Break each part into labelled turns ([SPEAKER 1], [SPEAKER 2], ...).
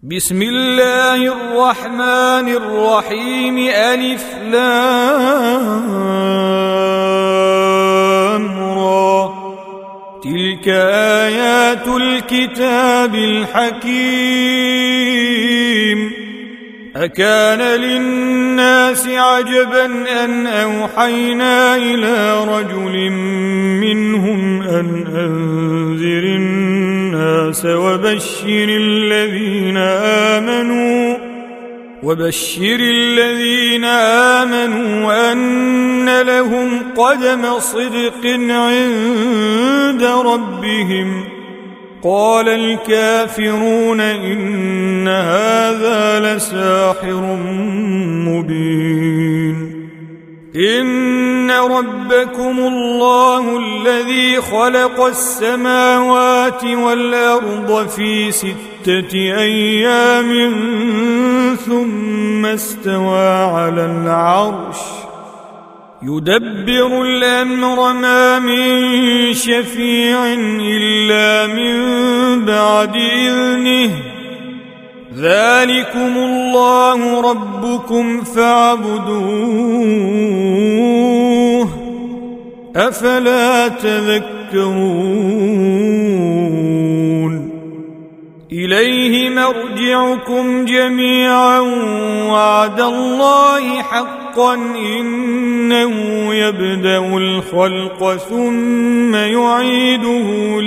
[SPEAKER 1] بسم الله الرحمن الرحيم. ألف لام را. تلك آيات الكتاب الحكيم. أكان للناس عجبا أن أوحينا إلى رجل منهم أن أنذر الناس وبشر الذين آمنوا أن لهم قدم صدق عند ربهم. قال الكافرون إن هذا لساحر مبين. إن ربكم الله الذي خلق السماوات والأرض في 6 أيام ثم استوى على العرش يدبر الأمر ما من شفيع إلا من بعد إذنه. ذلكم الله ربكم فاعبدوه أفلا تذكرون. إليه مرجعكم جميعا وعد الله حقا إنه يبدأ الخلق ثم يعيده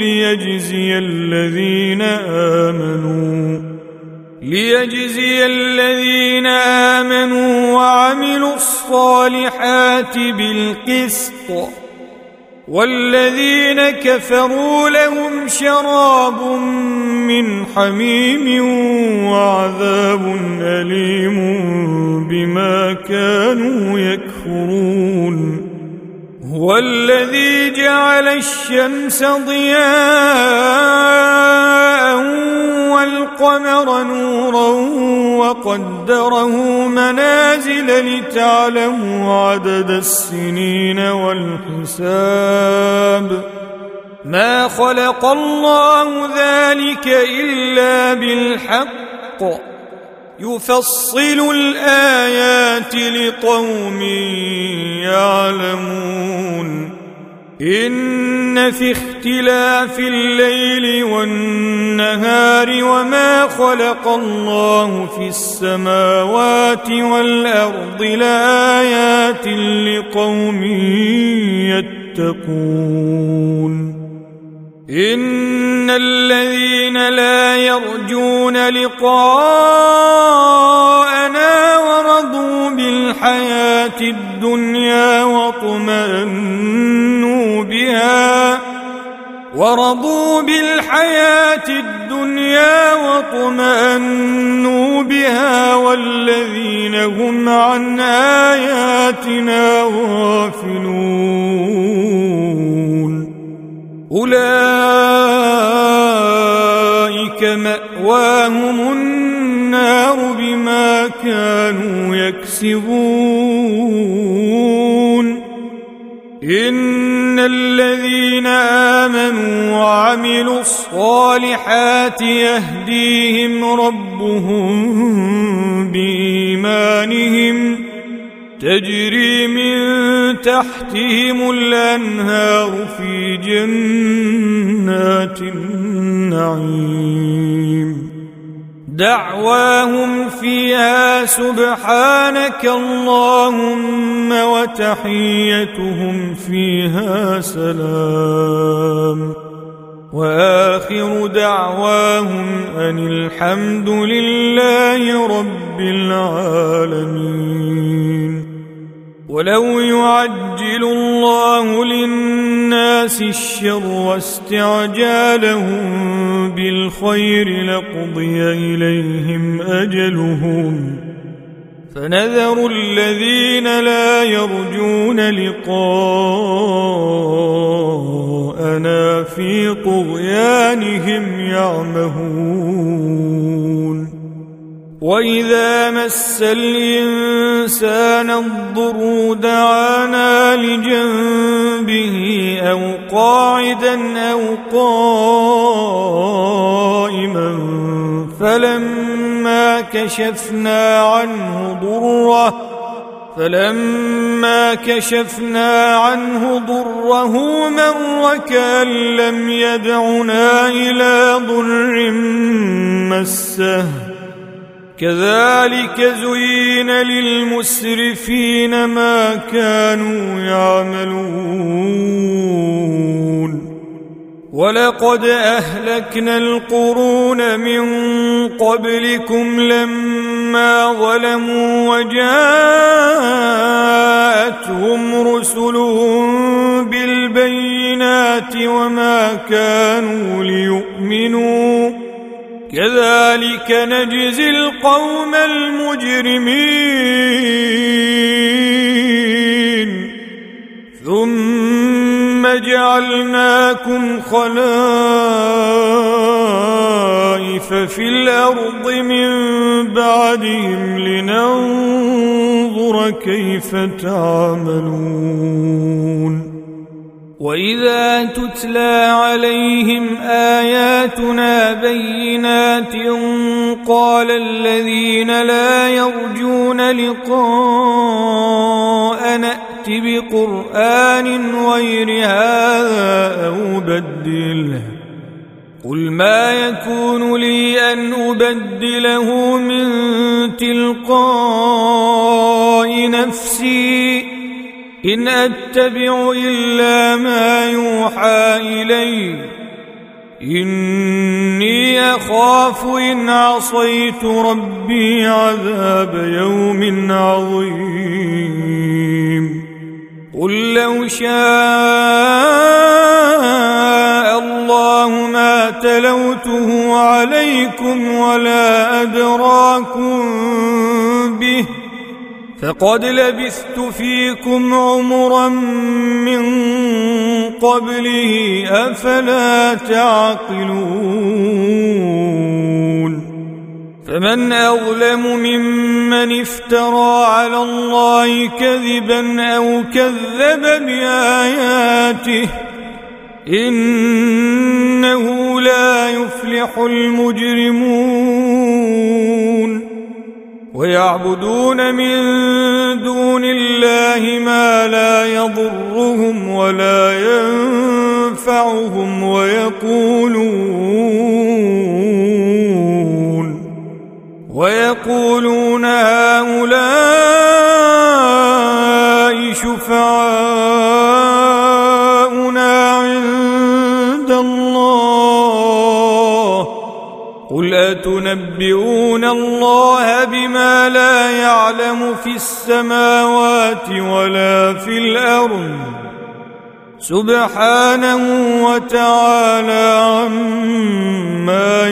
[SPEAKER 1] ليجزي الذين آمنوا وعملوا الصالحات بالقسط. والذين كفروا لهم شراب من حميم وعذاب أليم بما كانوا يكفرون. هو الذي جعل الشمس ضياء والقمر نورا وقدره منازل لتعلموا عدد السنين والحساب. ما خلق الله ذلك إلا بالحق يفصل الآيات لقوم يعلمون. إن في اختلاف الليل والنهار وما خلق الله في السماوات والأرض لآيات لقوم يتقون. إن الذين لا يرجون لقاءنا ورضوا بالحياة الدنيا واطمأنوا بها والذين هم عن آياتنا غافلون أولئك مأواهم النار بما كانوا يكسبون. إن الذين آمنوا وعملوا الصالحات يهديهم ربهم بإيمانهم تجري من تحتهم الأنهار في جنات النعيم. دعواهم فيها سبحانك اللهم وتحيتهم فيها سلام. وآخر دعواهم أن الحمد لله رب العالمين. ولو يعجل الله للناس الشر واستعجالهم بالخير لقضي إليهم أجلهم فنذر الذين لا يرجون لقاءنا في طغيانهم يعمهون. وإذا مس الإنسان الضر دعانا لجنبه أو قاعدا أو قائما فلما فلما كشفنا عنه ضره مر كأن لم يدعنا إلى ضر مسه كذلك زين للمسرفين ما كانوا يعملون ولقد أهلكنا القرون من قبلكم لما ظلموا وجاءتهم رسلهم بالبينات وما كانوا ليؤمنوا كذلك نجزي القوم المجرمين ثم جعلناكم خلائف في الأرض من بعدهم لننظر كيف تعملون وإذا تتلى عليهم آياتنا بينات قال الذين لا يرجون لقاء نأت بقرآن غير هذا أو بدله قل ما يكون لي أن أبدله من تلقاء نفسي إن أتبع إلا ما يوحى إلي إني أخاف إن عصيت ربي عذاب يوم عظيم قل لو شاء الله ما تلوته عليكم ولا أدراكم به فقد لبثت فيكم عمرا من قبله أفلا تعقلون فمن أظلم ممن افترى على الله كذبا أو كذب بآياته إنه لا يفلح المجرمون ويعبدون من دون الله ما لا يضرهم ولا ينفعهم ويقولون هؤلاء شفعاؤنا عند الله قل أتنبئون الله بما لا يعلم في السماوات ولا في الأرض سبحانه وتعالى عما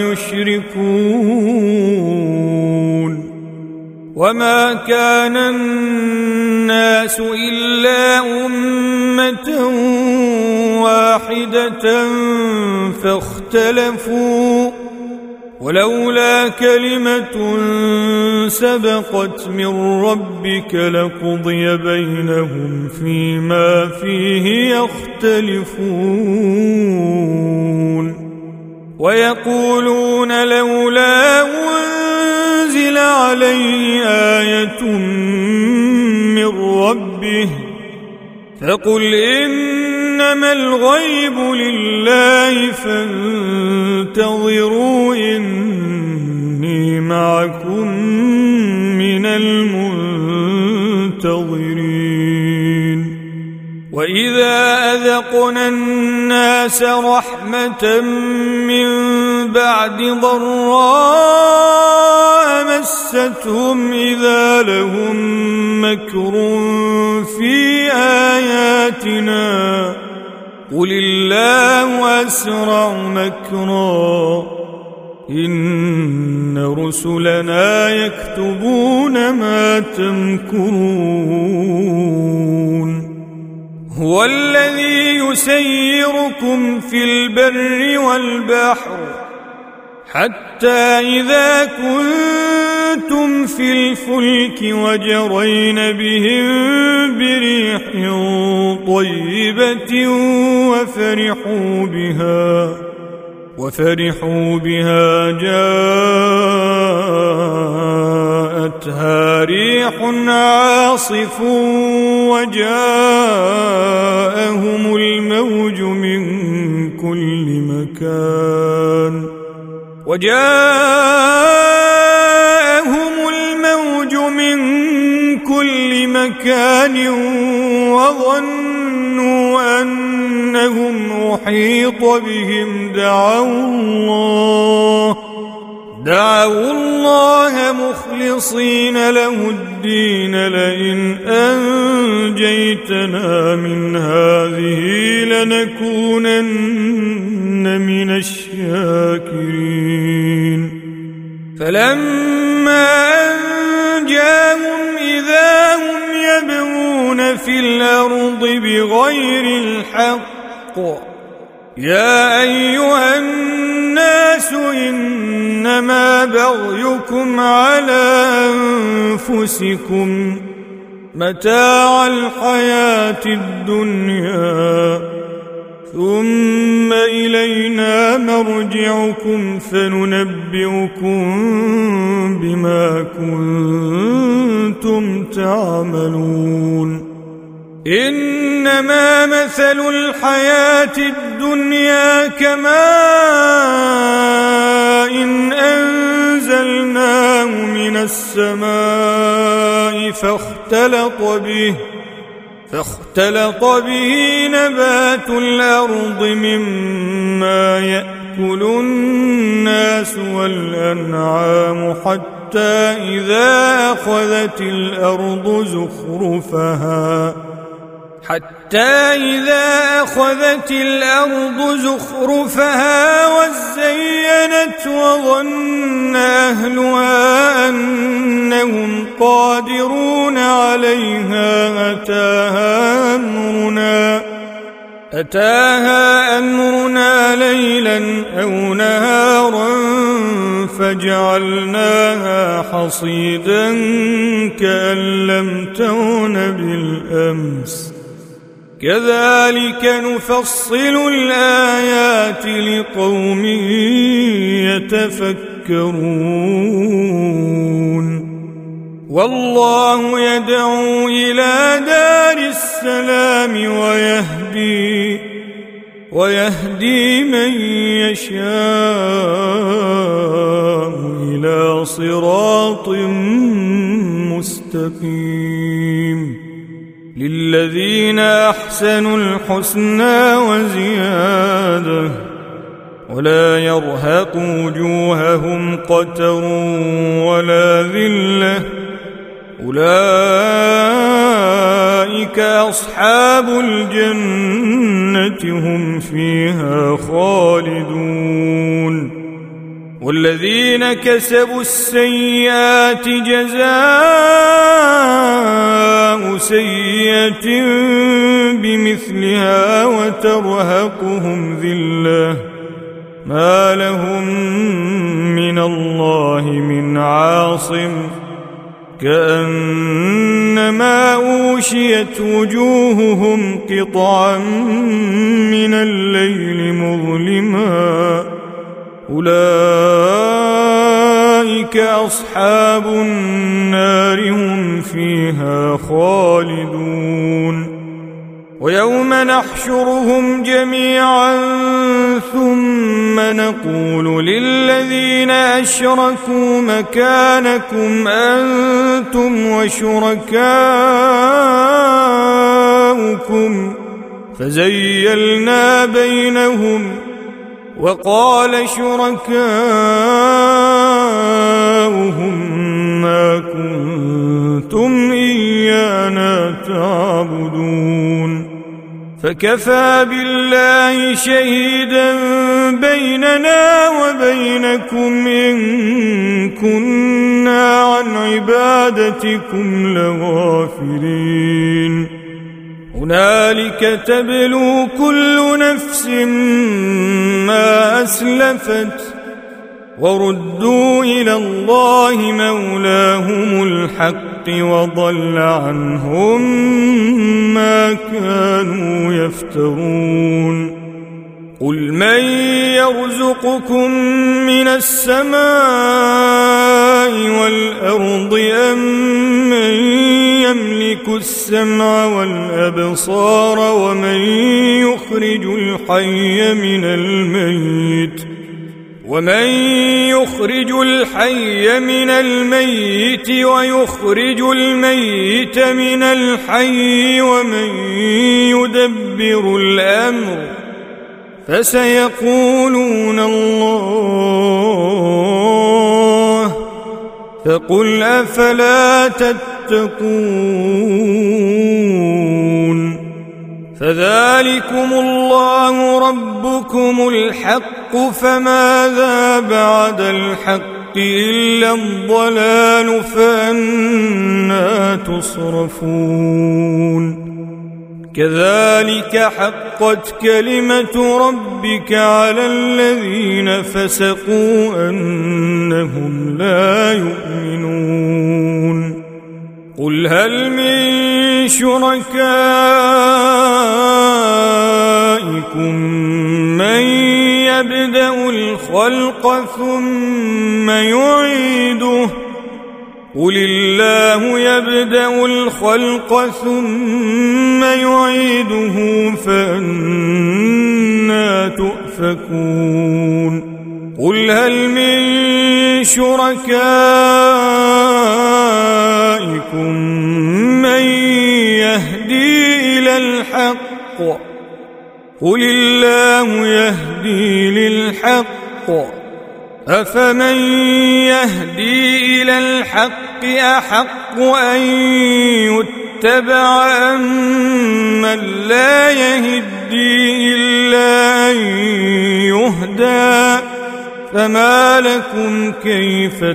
[SPEAKER 1] يشركون وما كان الناس إلا أمة واحدة فاختلفوا ولولا كلمة سبقت من ربك لقضي بينهم فيما فيه يختلفون ويقولون لولا أنزل عليه آية من ربه فقل إنما الغيب لله فانتظروا إني معكم من المنتظرين وإذا أذقنا الناس رحمة من بعد ضراء مستهم إذا لهم مكر في آياتنا قل الله أسرع مكرا إن رسلنا يكتبون ما تمكرون هو الذي يسيركم في البر والبحر حتى إذا كنتم في الفلك وجرين بهم بريح طيبة وفرحوا بها جاءتها أخذتها ريح عاصف وجاءهم الموج من كل مكان وظنوا أنهم أحيط بهم دعوا الله مخلصين له الدين لئن أنجيتنا من هذه لنكونن من الشاكرين فلما أنجاهم إذا هم يبغون في الأرض بغير الحق يا أيها الناس إنما بغيكم على أنفسكم متاع الحياة الدنيا ثم إلينا مرجعكم فننبئكم بما كنتم تعملون إنما مثل الحياة الدنيا كماء إن أنزلناه من السماء فاختلط به نبات الأرض مما يأكل الناس والأنعام حتى إذا أخذت الأرض زخرفها وزينت وظن أهلها أنهم قادرون عليها أتاها أمرنا ليلا أو نهارا فجعلناها حصيدا كأن لم تغن بالأمس كذلك نفصل الآيات لقوم يتفكرون والله يدعو إلى دار السلام ويهدي من يشاء إلى صراط مستقيم للذين أحسنوا الحسنى وزيادة ولا يرهق وجوههم قتر ولا ذلة أولئك أصحاب الجنة هم فيها خالدون والذين كسبوا السيئات جزاء سيئة بمثلها وترهقهم ذلة ما لهم من الله من عاصم كأنما أوشيت وجوههم قطعا من الليل مظلما أولئك أصحاب النار هم فيها خالدون ويوم نحشرهم جميعا ثم نقول للذين أشركوا مكانكم أنتم وشركاؤكم فزيلنا بينهم وقال شركاؤهم ما كنتم إيانا تعبدون فكفى بالله شهيدا بيننا وبينكم إن كنا عن عبادتكم لغافلين هنالك تبلو كل نفس ما أسلفت وردوا إلى الله مولاهم الحق وضل عنهم ما كانوا يفترون قل من يرزقكم من السماء السماوات والأرض أمن يملك السمع والأبصار ومن يخرج الحي من الميت ويخرج الميت من الحي ومن يدبر الأمر فسيقولون الله فقل أفلا تتقون فذلكم الله ربكم الحق فماذا بعد الحق إلا الضلال فأنى تصرفون كذلك حقت كلمة ربك على الذين فسقوا أنهم لا يؤمنون قل هل من شركائكم من يبدأ الخلق ثم يعيده قل الله يبدأ الخلق ثم يعيده فأنى تؤفكون قل هل من شركائكم من يهدي إلى الحق قل الله يهدي للحق أفمن يهدي إلى الحق أحق أن يتبع أمن لا يهدي إلا أن يهدى فما لكم كيف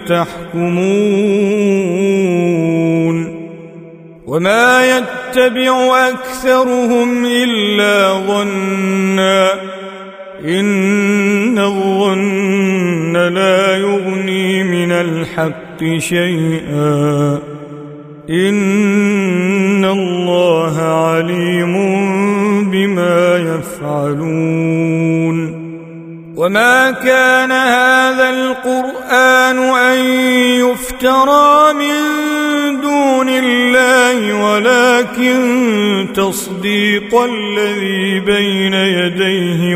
[SPEAKER 1] تحكمون وما يتبع أكثرهم إلا ظنا إن الظن لا يغني من الحق شيئا إن الله عليم بما يفعلون وما كان هذا القرآن أن يفترى من دون الله ولكن تصديق الذي بين يديه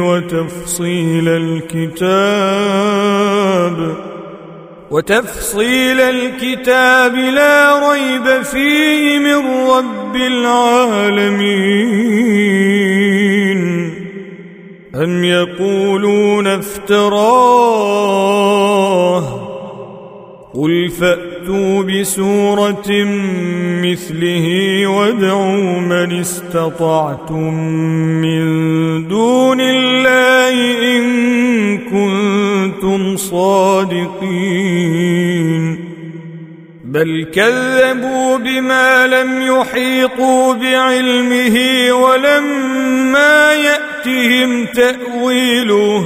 [SPEAKER 1] وتفصيل الكتاب لا ريب فيه من رب العالمين أم يقولون افتراه قل فأتوا بسورة مثله وادعوا من استطعتم من دون الله إن كنتم صادقين بل كذبوا بما لم يحيطوا بعلمه ولما يأتهم تأويله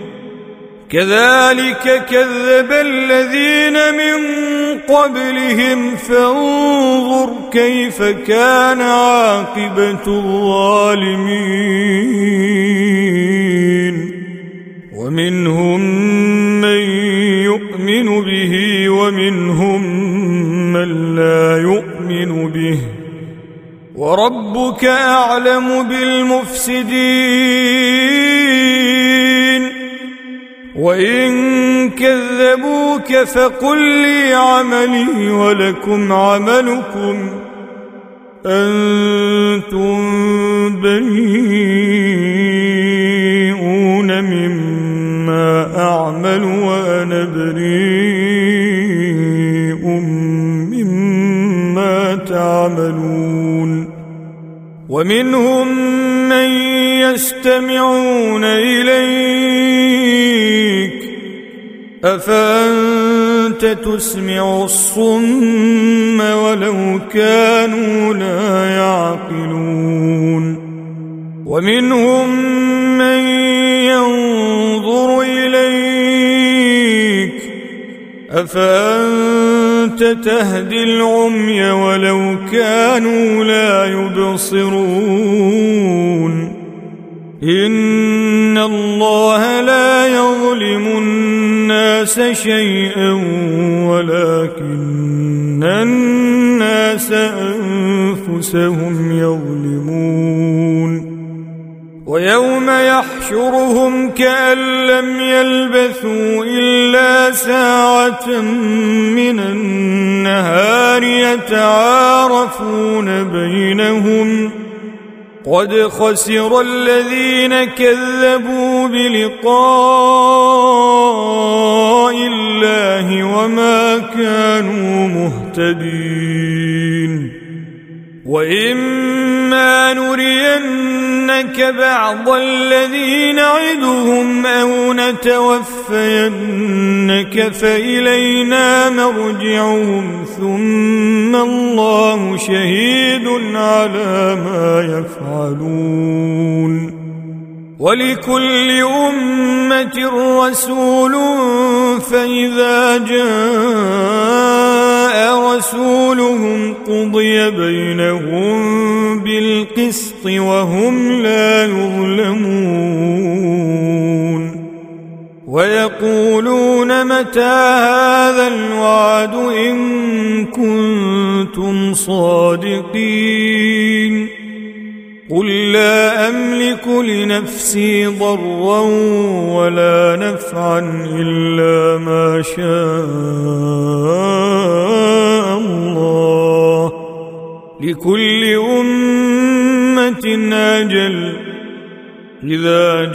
[SPEAKER 1] كذلك كذب الذين من قبلهم فانظر كيف كان عاقبة الظالمين ومنهم من يؤمن به ومنهم من لا يؤمن به وربك أعلم بالمفسدين وإن كذبوك فقل لي عملي ولكم عملكم أنتم بريئون مما أعمل وأنا بريء مما تعملون ومنهم من يستمعون إليك أفأنت تسمع الصم ولو كانوا لا يعقلون ومنهم من ينظر إليك أفأنت تهدي العمي ولو كانوا لا يبصرون إن الله لا يظلم الناس الناس شيئا ولكن الناس أنفسهم يظلمون ويوم يحشرهم كأن لم يلبثوا إلا ساعة من النهار يتعارفون بينهم قد خسر الذين كذبوا بلقاء الله وما كانوا مهتدين وإما نرينك بعض الذي نعدهم أو نتوفينك فإلينا مرجعهم ثم الله شهيد على ما يفعلون ولكل أمة رسول فإذا جاء رسولهم قضي بينهم بالقسط وهم لا يظلمون ويقولون متى هذا الوعد إن كنتم صادقين قل لا أملك لنفسي ضرا ولا نفعا إلا ما شاء الله لكل أمة أجل إذا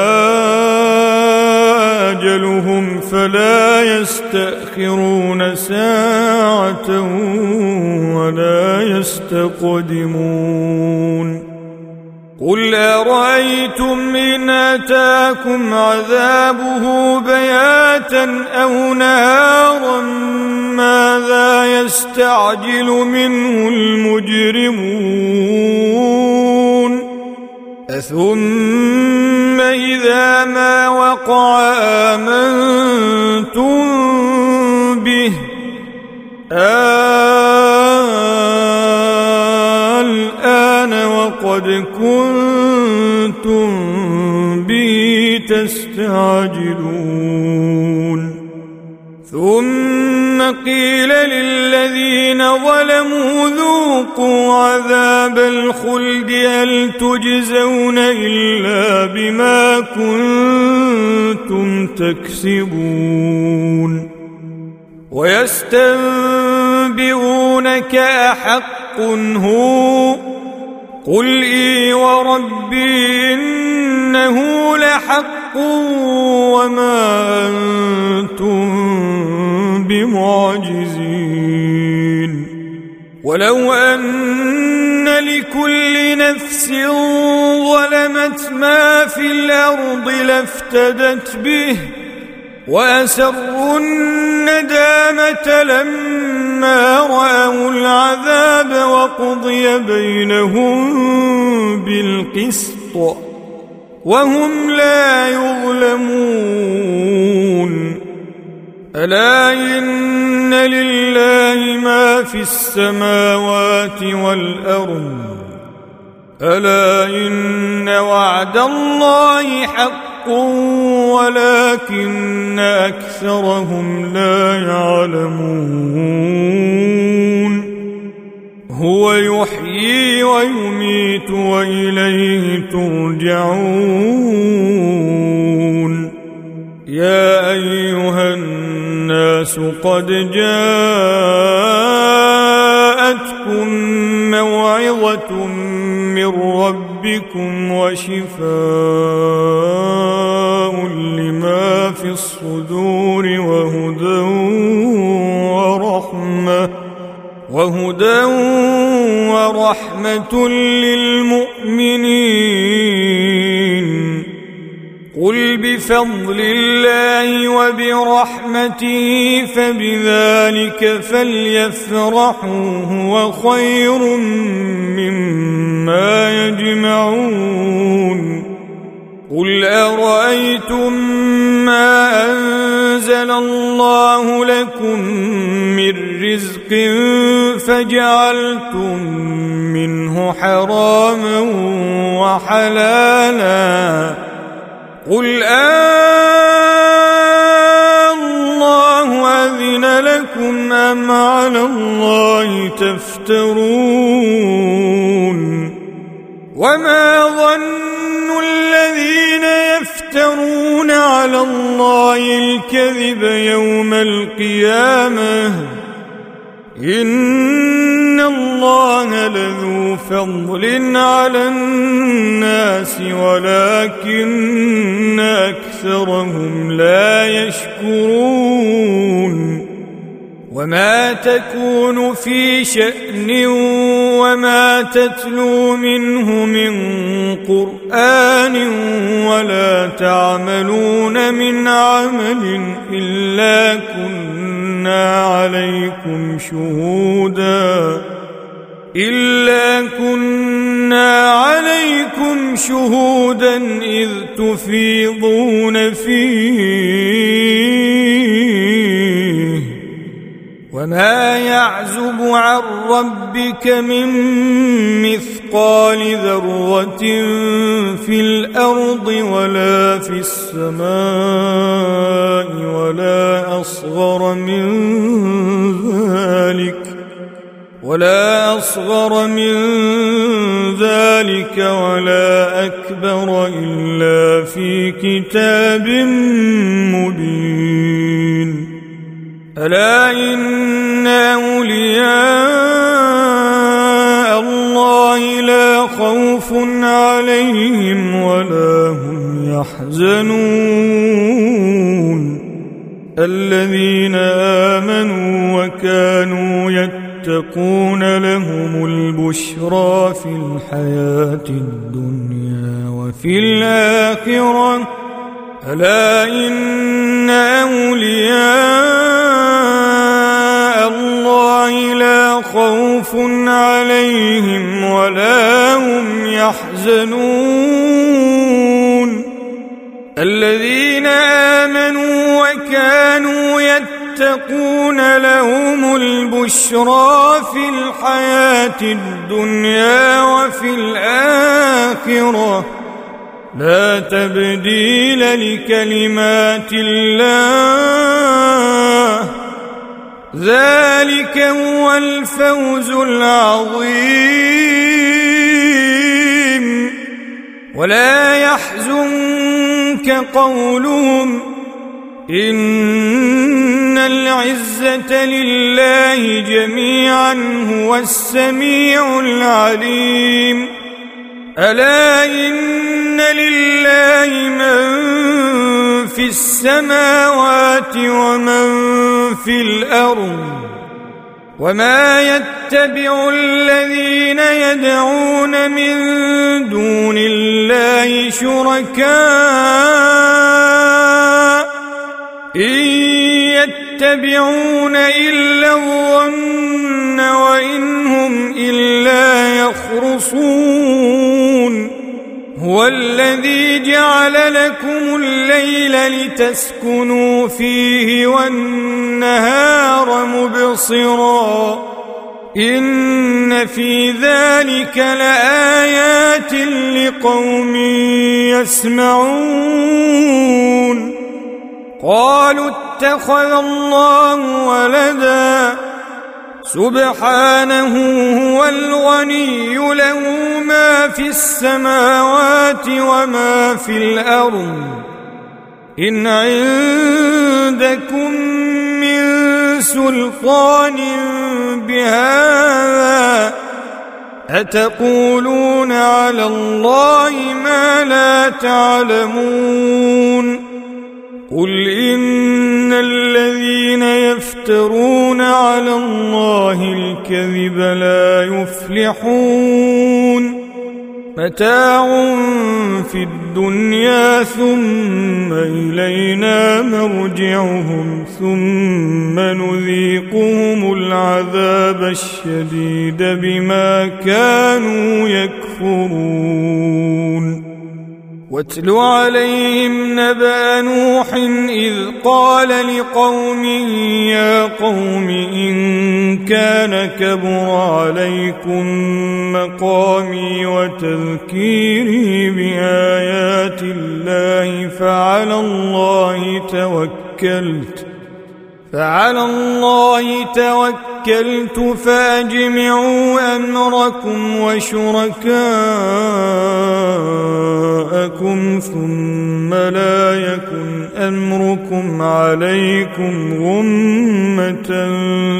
[SPEAKER 1] جاء أجلهم فلا يستأخرون ساعة ولا يستقدمون قل أرأيتم إن أتاكم عذابه بياتا أو نهارا ماذا يستعجل منه المجرمون أثم إذا ما وقع آمنتم به الآن وقد كنتم به تستعجلون ثم قيل للذين ظلموا ذوقوا عذاب الخلد هل تجزون إلا بما كنتم تكسبون ويستنبئونك أحق هو قل إي وربي إنه لحق وما أنتم بمعجزين ولو أن لكل نفس ظلمت ما في الأرض لافتدت به وأسروا الندامة لما رأوا العذاب وقضي بينهم بالقسط وهم لا يظلمون ألا إن لله ما في السماوات والأرض ألا إن وعد الله حق ولكن أكثرهم لا يعلمون هو يحيي ويميت وإليه ترجعون يا أيها الناس قد جاءتكم موعظة من ربكم وشفاء لما في الصدور وهدى ورحمة للمؤمنين قل بفضل الله وبرحمته فبذلك فليفرحوا هو خير مما يجمعون قل أرأيتم ما أنزل الله لكم من رزق فجعلتم منه حراما وحلالا قل أم على الله تفترون وما ظن الذين يفترون على الله الكذب يوم القيامة إن الله لذو فضل على الناس ولكن أكثرهم لا يشكرون وما تكون في شأن وما تتلو منه من قرآن ولا تعملون من عمل إلا كنا عليكم شهودا إذ تفيضون فيه وما يعزب عن ربك من مثقال ذرة في الأرض ولا في السماء ولا أصغر من ذلك ولا أكبر إلا في كتاب مبين ألا إن أولياء الله لا خوف عليهم ولا هم يحزنون الذين آمنوا وكانوا يتقون لهم البشرى في الحياة الدنيا وفي الآخرة ألا إن أولياء الله لا خوف عليهم ولا هم يحزنون الذين آمنوا وكانوا يتقون لهم البشرى في الحياة الدنيا وفي الآخرة لا تبديل لكلمات الله ذلك هو الفوز العظيم ولا يحزنك قولهم إن العزة لله جميعا هو السميع العليم ألا إن لله من في السماوات ومن في الأرض وما يتبع الذين يدعون من دون الله شركاء إن يتبعون إلا الظن وإن هم إلا يخرصون هو الذي جعل لكم الليل لتسكنوا فيه والنهار مبصرا إن في ذلك لآيات لقوم يسمعون قالوا اتخذ الله ولدا سبحانه هو الغني له ما في السماوات وما في الأرض إن عندكم من سلطان بهذا أتقولون على الله ما لا تعلمون قل إن الذين يفترون على الله الكذب لا يفلحون متاع في الدنيا ثم إلينا مرجعهم ثم نذيقهم العذاب الشديد بما كانوا يكفرون واتل عليهم نبأ نوح إذ قال لقومه يا قوم إن كان كبر عليكم مقامي وتذكيري بآيات الله فعلى الله توكلت فعلى الله توكلت فأجمعوا أمركم وشركاءكم ثم لا يكن أمركم عليكم غمة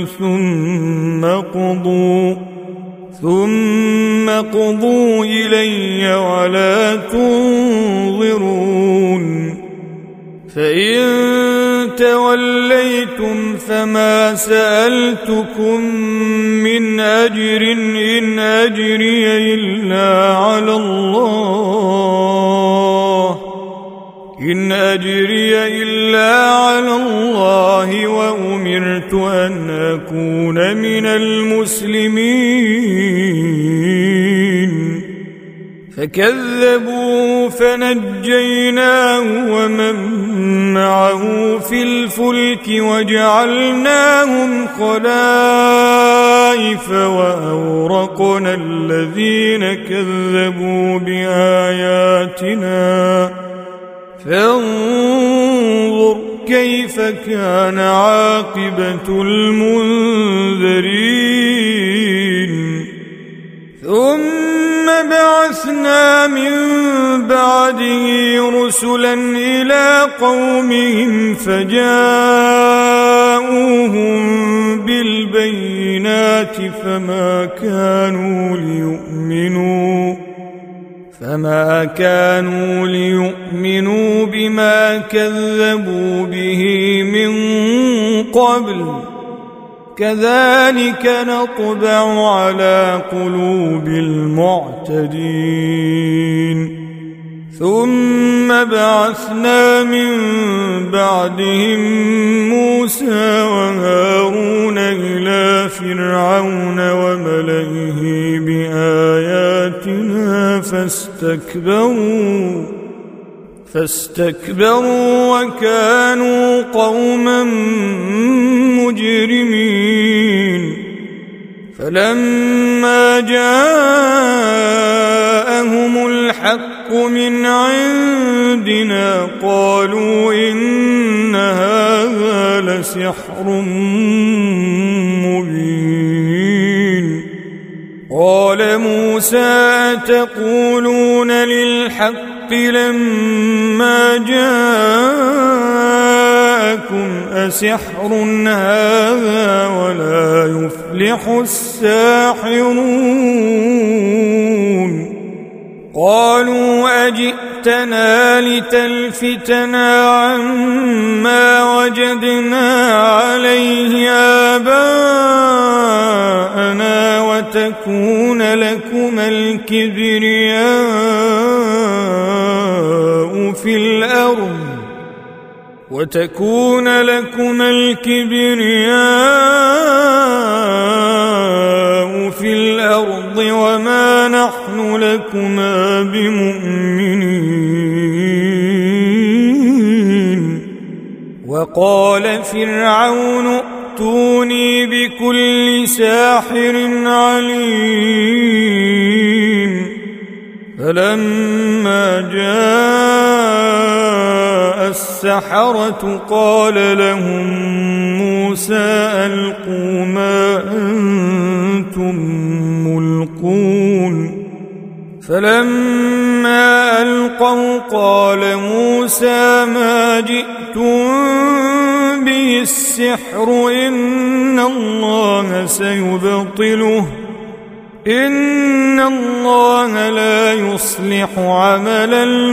[SPEAKER 1] ثم قضوا إلي ولا تنظرون فإن توليتم فما سألتكم من أجر إن أجري إلا على الله وأمرت أن أكون من المسلمين فكذبوا فنجيناه ومن معه في الفلك وجعلناهم خلائف وأورقنا الذين كذبوا بآياتنا فانظر كيف كان عاقبة المنذرين ثم بعثنا من بعده رسلا إلى قومهم فجاءوهم بالبينات فما كانوا ليؤمنوا بما كذبوا به من قبل كذلك نطبع على قلوب المعتدين ثم بعثنا من بعدهم موسى وهارون إلى فرعون وملئه بآياتنا فاستكبروا وكانوا قوما مجرمين فلما جاءهم الحق من عندنا قالوا إن هذا لسحر مبين قال موسى أتقولون للحق لما جاءكم أسحر هذا ولا يفلح الساحرون قالوا أجئتنا لتلفتنا عما وجدنا عليه آباءنا وتكون لكما الكبرياء في الأرض وما نحن لكما بمؤمنين وقال فرعون ائتوني بكل ساحر عليم فلما جاء السحرة قال لهم موسى ألقوا ما أنتم ملقون فلما ألقوا قال موسى ما جئتم به السحر إن الله سيبطله إن الله لا يصلح عمل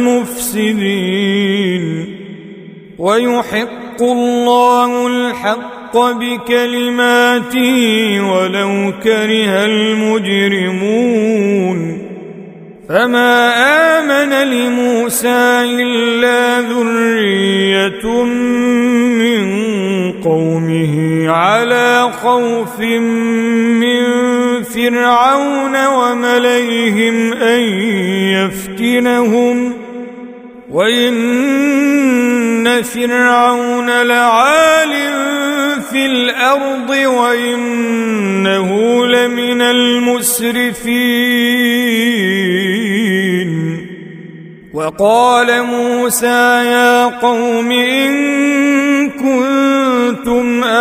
[SPEAKER 1] المفسدين ويحق الله الحق بكلماته ولو كره المجرمون فما آمن لموسى إلا ذرية من قومه على خوف من فرعون وملئهم أن يفتنهم وإن فرعون لعال في الأرض وإنه لمن المسرفين وقال موسى يا قوم إن كنتم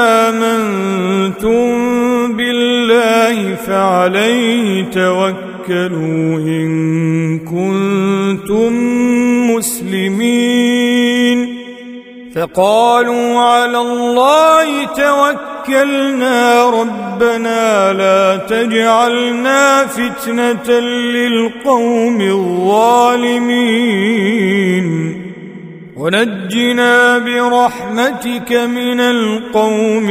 [SPEAKER 1] عليه توكلوا إن كنتم مسلمين فقالوا على الله توكلنا ربنا لا تجعلنا فتنة للقوم الظالمين ونجنا برحمتك من القوم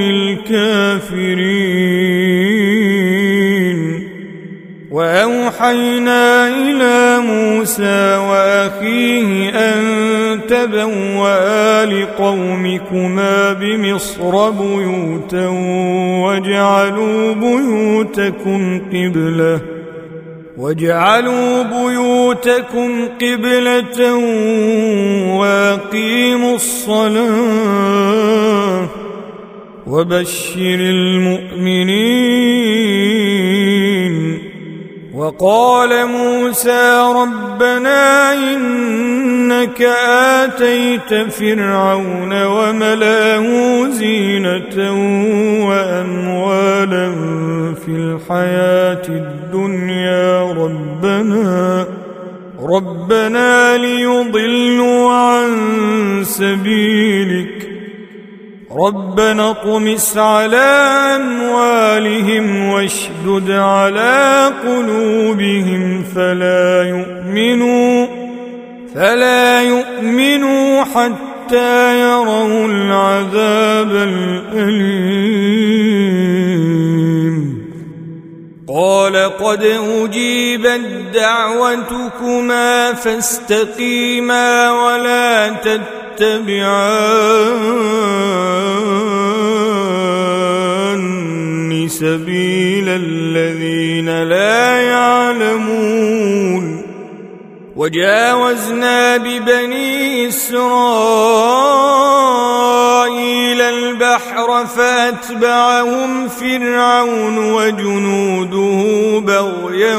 [SPEAKER 1] الكافرين وأوحينا إلى موسى وأخيه أن تبوأ لقومكما بمصر بيوتا واجعلوا بيوتكم قبلة وأقيموا الصلاة وبشر المؤمنين وقال موسى ربنا إنك آتيت فرعون وملأه زينة وأموالا في الحياة الدنيا ربنا ليضلوا عن سبيلك ربنا اطمس على أموالهم واشدد على قلوبهم فلا يؤمنوا حتى يروا العذاب الأليم قال قد أجيبت دعوتكما فاستقيما ولا تتبعان سبيل الذين لا يعلمون وجاوزنا ببني إسرائيل البحر فأتبعهم فرعون وجنوده بغيا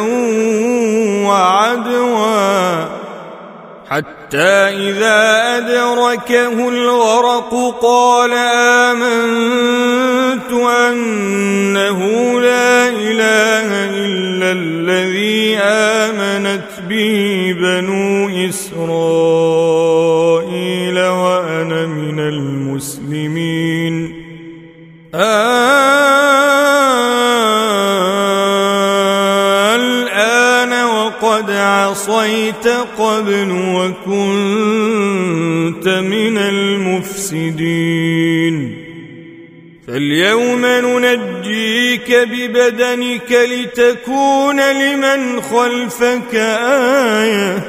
[SPEAKER 1] وعدوا حتى إذا أدركه الغرق قال آمنت أنه لا إله إلا الذي آمنت به بنو إسرائيل وأنا من المسلمين الآن وقد عصيت قبل وكنت من المفسدين فاليوم ننجيك ببدنك لتكون لمن خلفك آية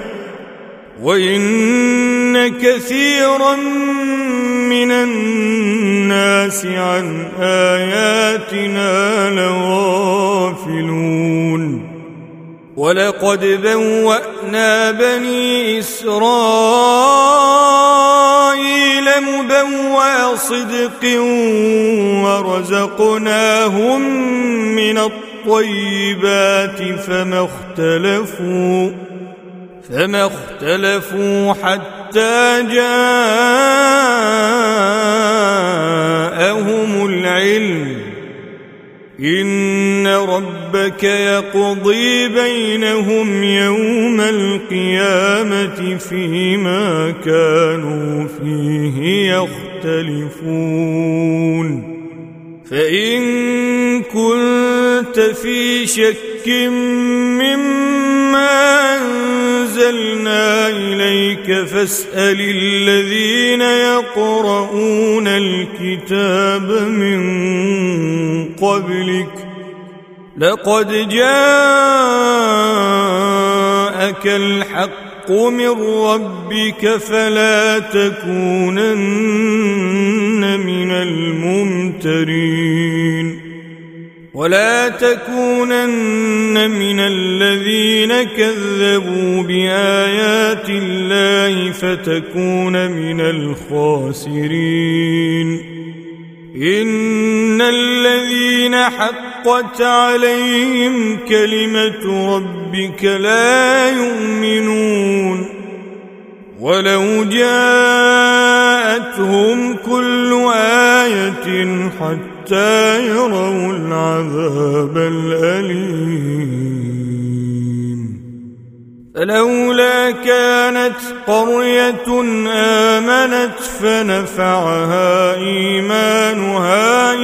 [SPEAKER 1] وإن كثيرا من الناس عن آياتنا لغافلون ولقد بوأنا بني إسرائيل مبوأ صدق ورزقناهم من الطيبات فما اختلفوا حتى جاءهم العلم إن ربك يقضي بينهم يوم القيامة فيما كانوا فيه يختلفون فإن كنت في شك مما أنزلنا إليك فاسأل الذين يقرؤون الكتاب من قبلك لقد جاءك الحق من ربك فلا تكونن من الممترين ولا تكونن من الذين كذبوا بآيات الله فتكون من الخاسرين إن الذين حقت عليهم كلمة ربك لا يؤمنون ولو جاءتهم كل آية حتى يروا العذاب الأليم فلولا كانت قرية آمنت فنفعها إيمانها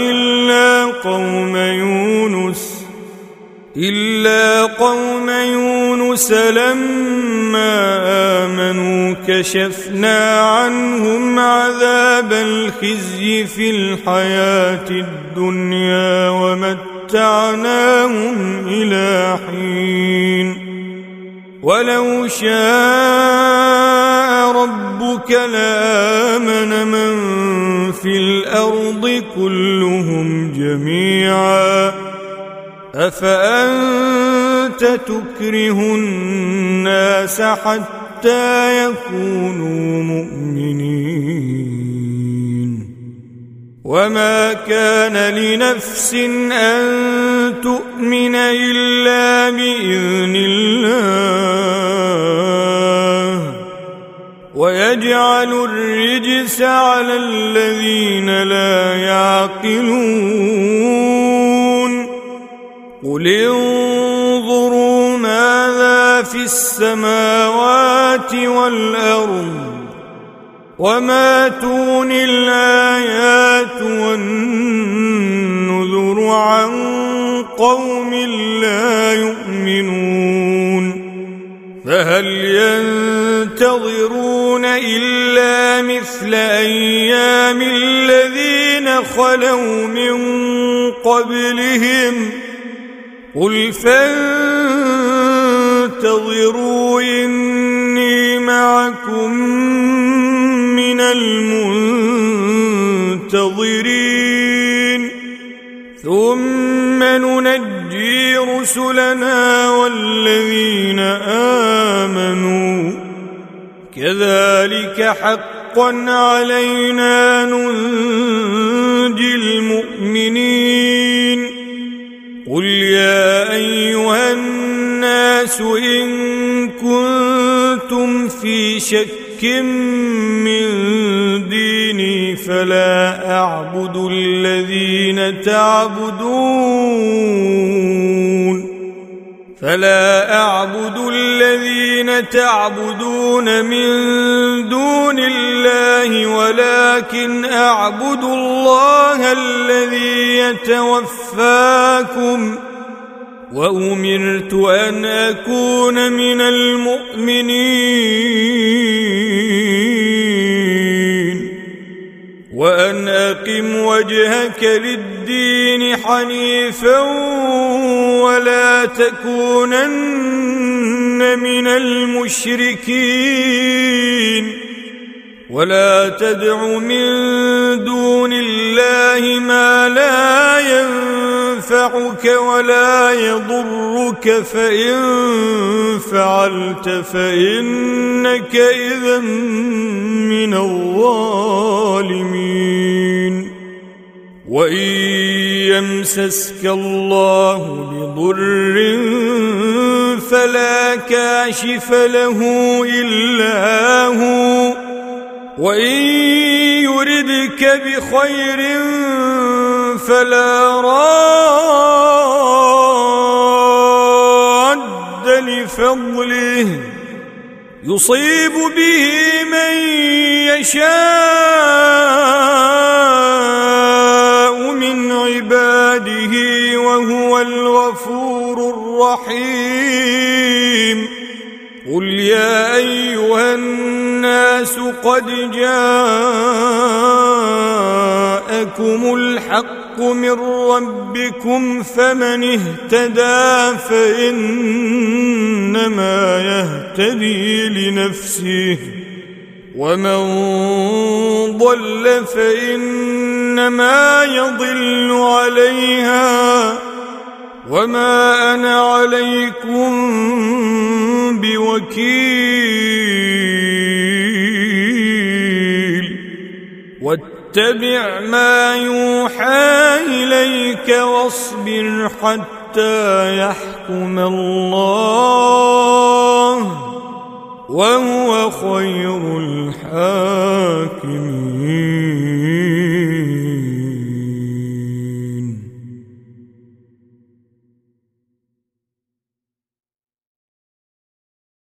[SPEAKER 1] إلا قوم يونس لما آمنوا كشفنا عنهم عذاب الخزي في الحياة الدنيا ومتعناهم إلى حين ولو شاء ربك لآمن من في الأرض كلهم جميعا أفأنت تكره الناس حتى يكونوا مؤمنين وما كان لنفس أن تؤمن إلا بإذن الله ويجعل الرجس على الذين لا يعقلون قل انظروا ماذا في السماوات والأرض وما تغني الآيات والنذر عن قوم لا يؤمنون فهل ينتظرون إلا مثل أيام الذين خلوا من قبلهم قل فانتظروا إني معكم من المنتظرين ثم ننجي رسلنا والذين آمنوا كذلك حقا علينا ننجي المؤمنين قل يا أيها الناس إن كنتم في شك من ديني فلا أعبد الذين تعبدون من دون الله ولكن أعبد الله الذي يتوفاكم وأمرت أن أكون من المؤمنين وأن أقم وجهك للدين حنيفا ولا تكونن من المشركين ولا تدع من دون الله ما لا ينفعك ولا يضرك فإن فعلت فإنك إذا من الظالمين وإن يمسسك الله بضر فلا كاشف له إلا هو وإن يردك بخير فلا راد لفضله يصيب به من يشاء من عباده وهو الغفور الرحيم قل يا أيها الناس قد جاءكم الحق من ربكم فمن اهتدى فإنما يهتدي لنفسه ومن ضل فإنما يضل عليها وما أنا عليكم بوكيل واتبع ما يوحى إليك واصبر حتى يحكم الله وهو خير الحاكمين.